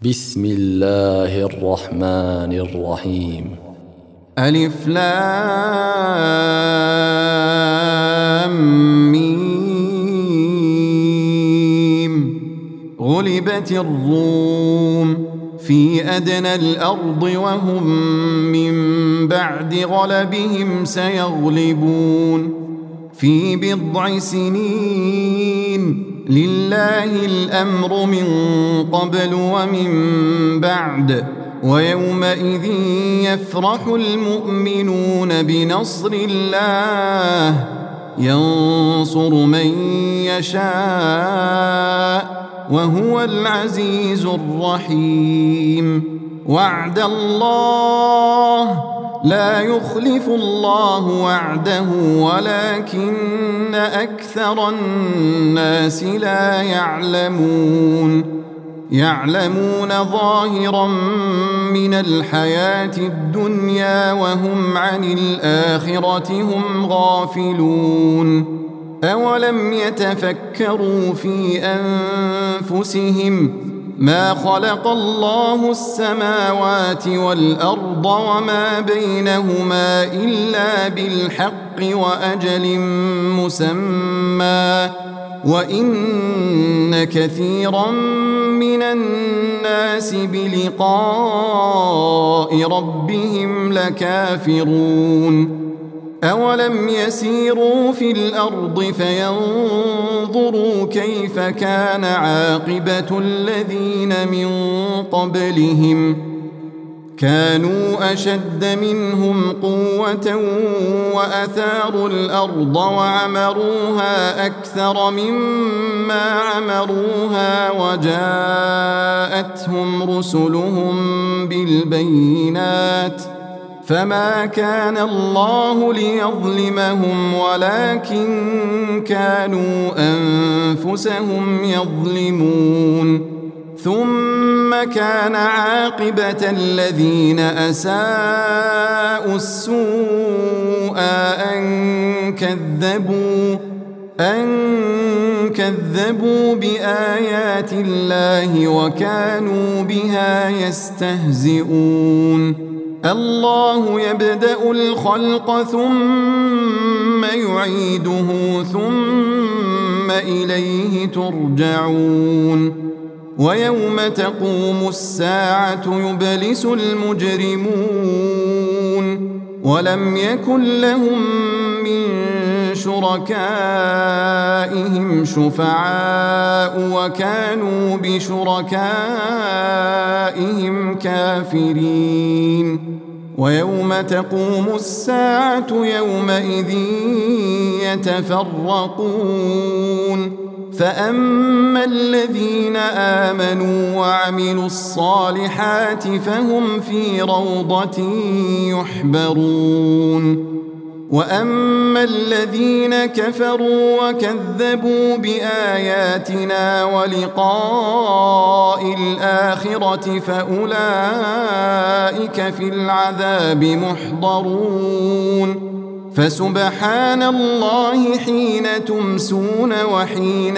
بسم الله الرحمن الرحيم. ألف لام ميم. غلبت الروم في أدنى الأرض وهم من بعد غلبهم سيغلبون في بضع سنين. لله الأمر من قبل ومن بعد ويومئذ يفرح المؤمنون بنصر الله ينصر من يشاء وهو العزيز الرحيم. وعد الله لا يخلف الله وعده ولكن أكثر الناس لا يعلمون ظاهرا من الحياة الدنيا وهم عن الآخرة هم غافلون. أولم يتفكروا في أنفسهم ما خلق الله السماوات والأرض وما بينهما إلا بالحق وأجل مسمى وإن كثيرا من الناس بلقاء ربهم لكافرون. أولم يسيروا في الأرض فينظروا كيف كان عاقبة الذين من قبلهم كانوا أشد منهم قوة وأثاروا الأرض وعمروها أكثر مما عمروها وجاءتهم رسلهم بالبينات فما كان الله ليظلمهم ولكن كانوا أنفسهم يظلمون. ثم كان عاقبة الذين أساءوا السوء أن كذبوا بآيات الله وكانوا بها يستهزئون. الله يبدأ الخلق ثم يعيده ثم إليه ترجعون. ويوم تقوم الساعة يبلس المجرمون ولم يكن لهم من شركائهم شفعاء وكانوا بشركائهم كافرين. ويوم تقوم الساعة يومئذ يتفرقون فأما الذين آمنوا وعملوا الصالحات فهم في روضة يحبرون. وأما الذين كفروا وكذبوا بآياتنا ولقاء الآخرة فأولئك في العذاب محضرون. فسبحان الله حين تمسون وحين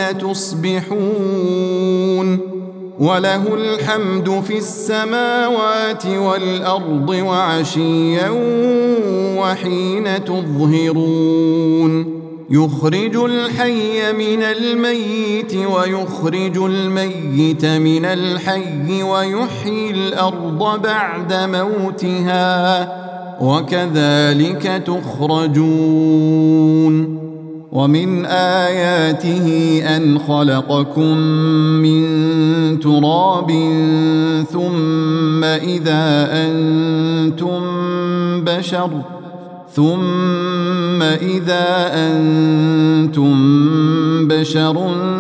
تصبحون وله الحمد في السماوات والأرض وعشيا وحين تظهرون. يخرج الحي من الميت ويخرج الميت من الحي ويحيي الأرض بعد موتها وكذلك تخرجون. ومن آياته أن خلقكم من تراب ثم إذا أنتم بشر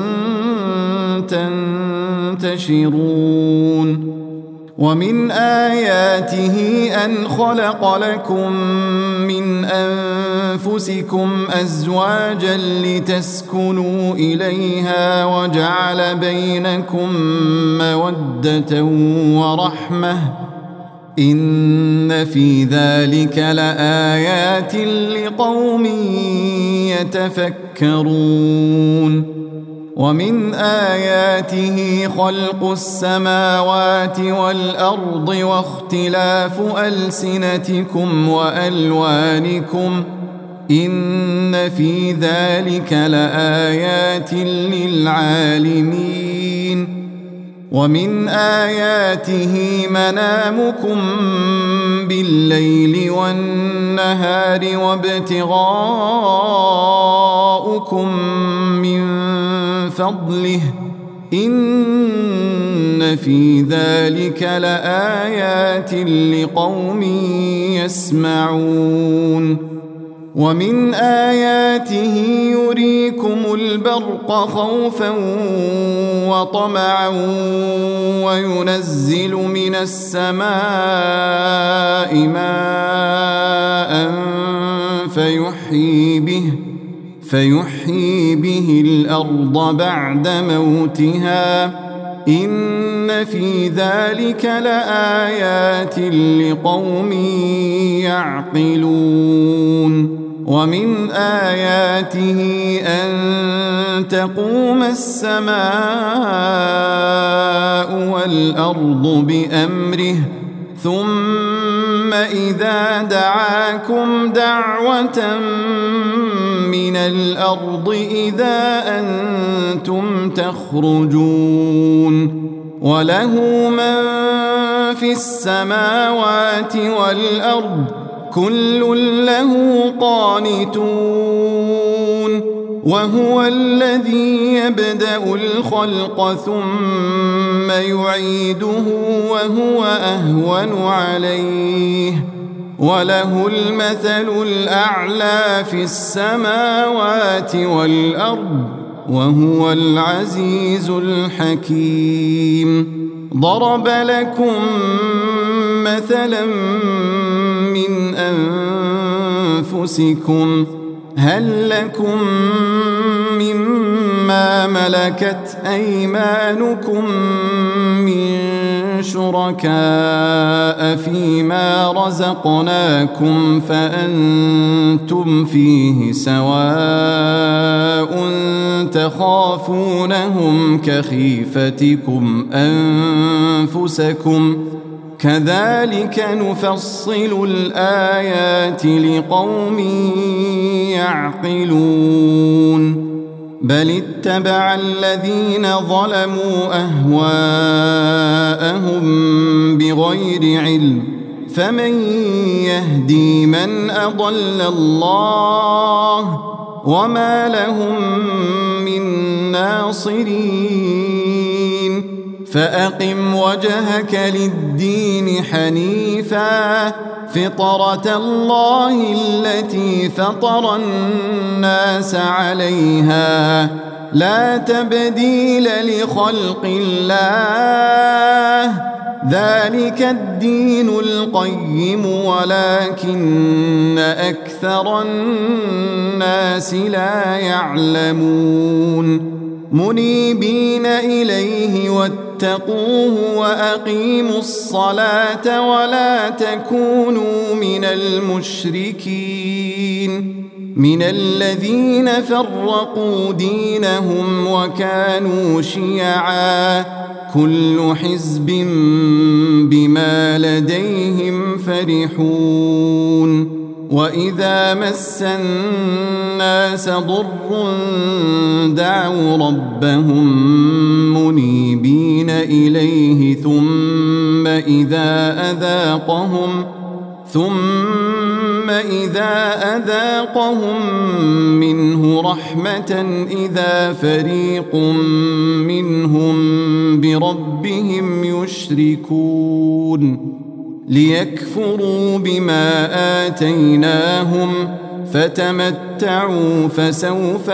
تنتشرون. ومن آياته أن خلق لكم من أنفسكم أزواجا لتسكنوا إليها وجعل بينكم مودة ورحمة إن في ذلك لآيات لقوم يتفكرون. ومن آياته خلق السماوات والأرض واختلاف ألسنتكم وألوانكم إن في ذلك لآيات للعالمين ومن آياته منامكم بالليل والنهار وابتغاؤكم من فضله إن في ذلك لآيات لقوم يسمعون ومن آياته يريكم البرق خوفا وطمعا وينزل من السماء ماء فيحيي به الأرض بعد موتها إن في ذلك لآيات لقوم يعقلون ومن آياته أن تقوم السماء والأرض بأمره ثم إذا دعاكم دعوة من الأرض إذا أنتم تخرجون وله من في السماوات والأرض كل له قانتون وهو الذي يبدأ الخلق ثم يعيده وهو أهون عليه وله المثل الأعلى في السماوات والأرض وهو العزيز الحكيم ضرب لكم مثلا من أنفسكم هل لكم مما ملكت أيمانكم من شركاء فيما رزقناكم فأنتم فيه سواء تخافونهم كخيفتكم أنفسكم كذلك نفصل الآيات لقوم يعقلون بل اتبع الذين ظلموا أهواءهم بغير علم فمن يهدي من أضل الله وما لهم من ناصرين فأقم وجهك للدين حنيفا فطرة الله التي فطر الناس عليها لا تبديل لخلق الله ذلك الدين القيم ولكن أكثر الناس لا يعلمون منيبين إليه واتقوه وأقيموا الصلاة ولا تكونوا من المشركين من الذين فرقوا دينهم وكانوا شيعا كل حزب بما لديهم فرحون وإذا مس الناس ضر دعوا ربهم منيبين إليه ثم إذا أذاقهم منه رحمة إذا فريق منهم بربهم يشركون ليكفروا بما آتيناهم فتمتعوا فسوف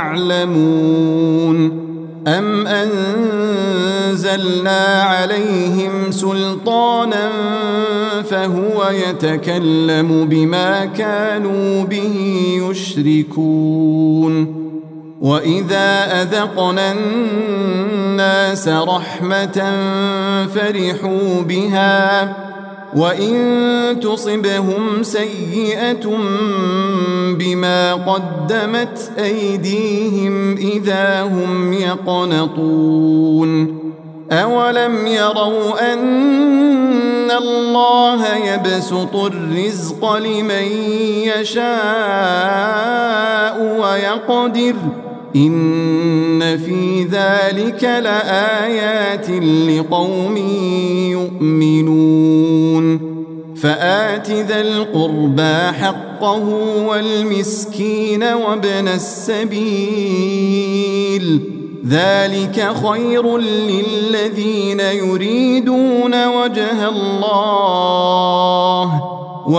تعلمون أم أنزلنا عليهم سلطانا فهو يتكلم بما كانوا به يشركون وإذا أذقنا الناس رحمة فرحوا بها وإن تصبهم سيئة بما قدمت أيديهم إذا هم يقنطون أولم يروا أن الله يبسط الرزق لمن يشاء ويقدر إن في ذلك لآيات لقوم يؤمنون فآت ذا القربى حقه والمسكين وابن السبيل ذلك خير للذين يريدون وجه الله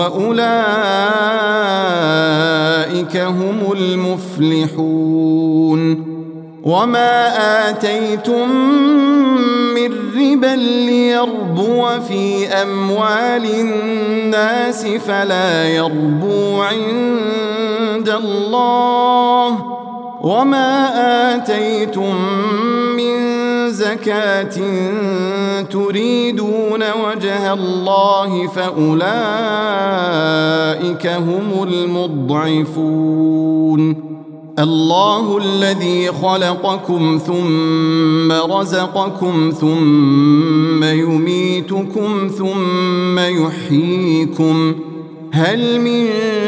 وأولئك هم المفلحون وما آتيتم من ربا ليربو في أموال الناس فلا يربو عند الله وما آتيتم من زكاة تريدون وجه الله فأولئك هم المضعفون الله الذي خلقكم ثم رزقكم ثم يميتكم ثم يحييكم هل من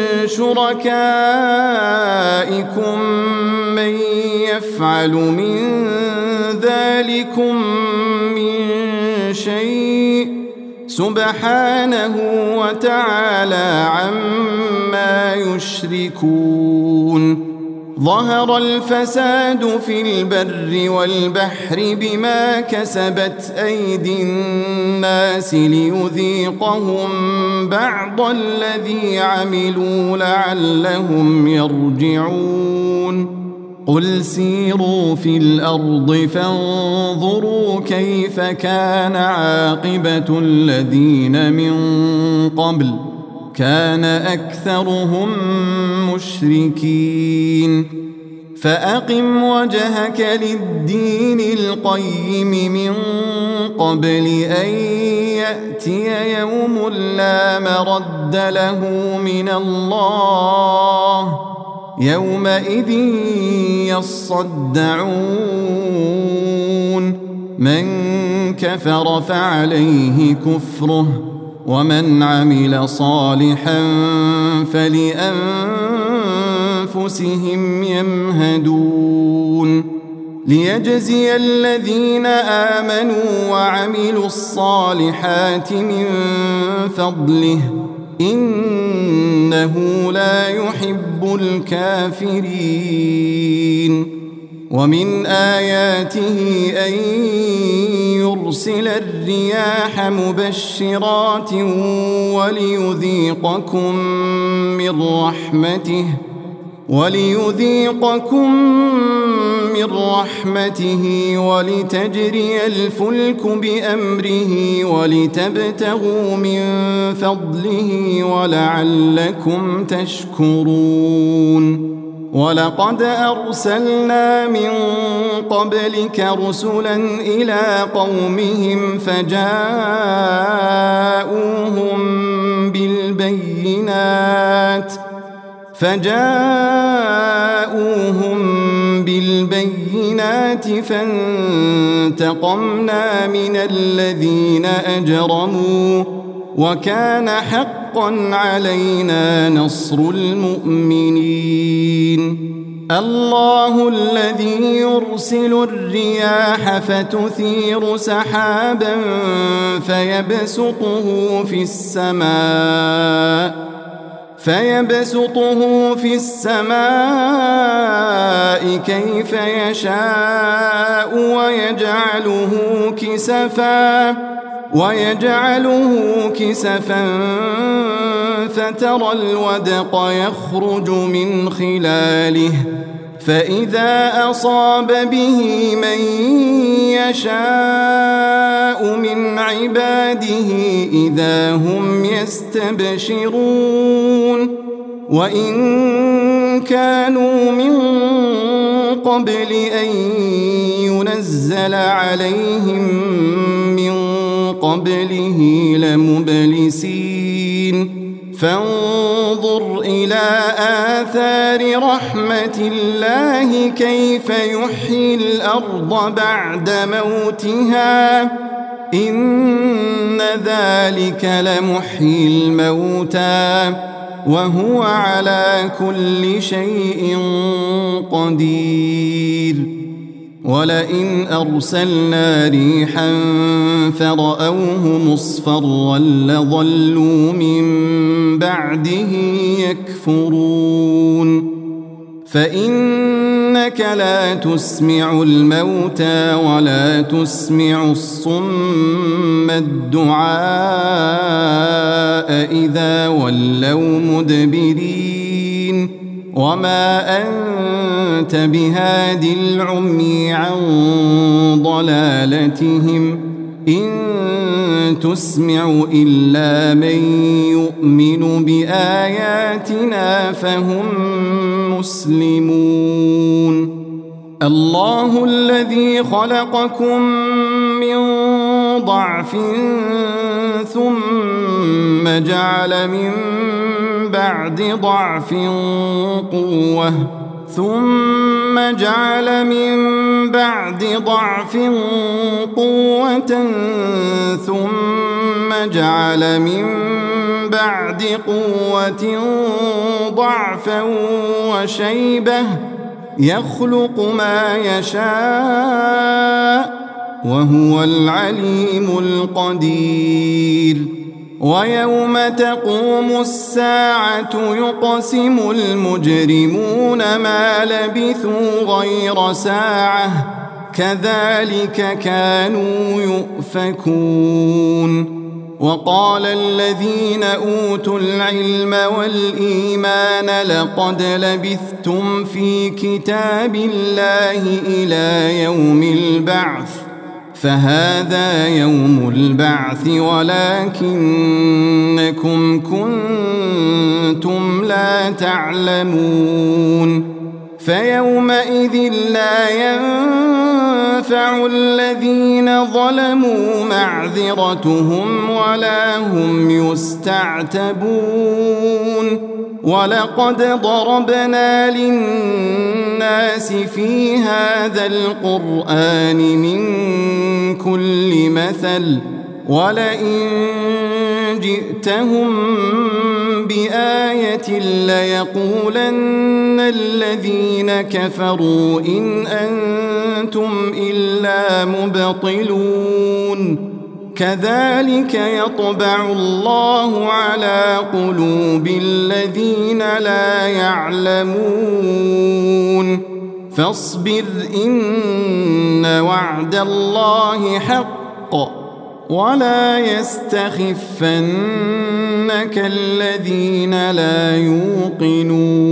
شركائكم من يفعل من ذلكم من شيء سبحانه وتعالى عما يشركون ظهر الفساد في البر والبحر بما كسبت أيدي الناس ليذيقهم بعض الذي عملوا لعلهم يرجعون قل سيروا في الأرض فانظروا كيف كان عاقبة الذين من قبل كان أكثرهم مشركين فأقم وجهك للدين القيم من قبل أن يأتي يوم لا مرد له من الله يومئذ يصدعون من كفر فعليه كفره ومن عمل صالحا فلأنفسهم يمهدون ليجزي الذين آمنوا وعملوا الصالحات من فضله إنه لا يحب الكافرين ومن آياته أن يرسل الرياح مبشرات وليذيقكم من رحمته ولتجري الفلك بأمره ولتبتغوا من فضله ولعلكم تشكرون ولقد أرسلنا من قبلك رسلا إلى قومهم فجاءوهم بالبينات فانتقمنا من الذين أجرموا وكان حقا علينا نصر المؤمنين الله الذي يرسل الرياح فتثير سحابا فيبسطه في السماء كيف يشاء ويجعله كسفا فترى الودق يخرج من خلاله فإذا أصاب به من يشاء من عباده إذا هم يستبشرون وإن كانوا من قبل أن ينزل عليهم من قبله لمبلسين مبلسين فانظر إلى آثار رحمة الله كيف يحيي الأرض بعد موتها إن ذلك لمحيي الموتى وهو على كل شيء قدير ولئن أرسلنا ريحا فرأوه مصفرا لظلوا من بعده يكفرون فإنك لا تسمع الموتى ولا تسمع الصم الدعاء إذا ولوا مدبرين وما أنت بهاد العمي عن ضلالتهم إن تسمع إلا من يؤمن بآياتنا فهم مسلمون الله الذي خلقكم من ضعف ثم جعل من بعد ضعف قوة ثم جعل من بعد ضعف قوة ثم جعل من بعد قوة ضعفا وشيبة يخلق ما يشاء وهو العليم القدير ويوم تقوم الساعة يقسم المجرمون ما لبثوا غير ساعة كذلك كانوا يؤفكون وقال الذين أوتوا العلم والإيمان لقد لبثتم في كتاب الله إلى يوم البعث فهذا يوم البعث ولكنكم كنتم لا تعلمون فيومئذ لا ينفع الذين ظلموا معذرتهم ولا هم يستعتبون ولقد ضربنا للناس في هذا القرآن من كل مثل ولئن جئتهم بآية ليقولن الذين كفروا إن أنتم إلا مبطلون كذلك يطبع الله على قلوب الذين لا يعلمون فاصبر إن وعد الله حق ولا يستخفنك الذين لا يوقنون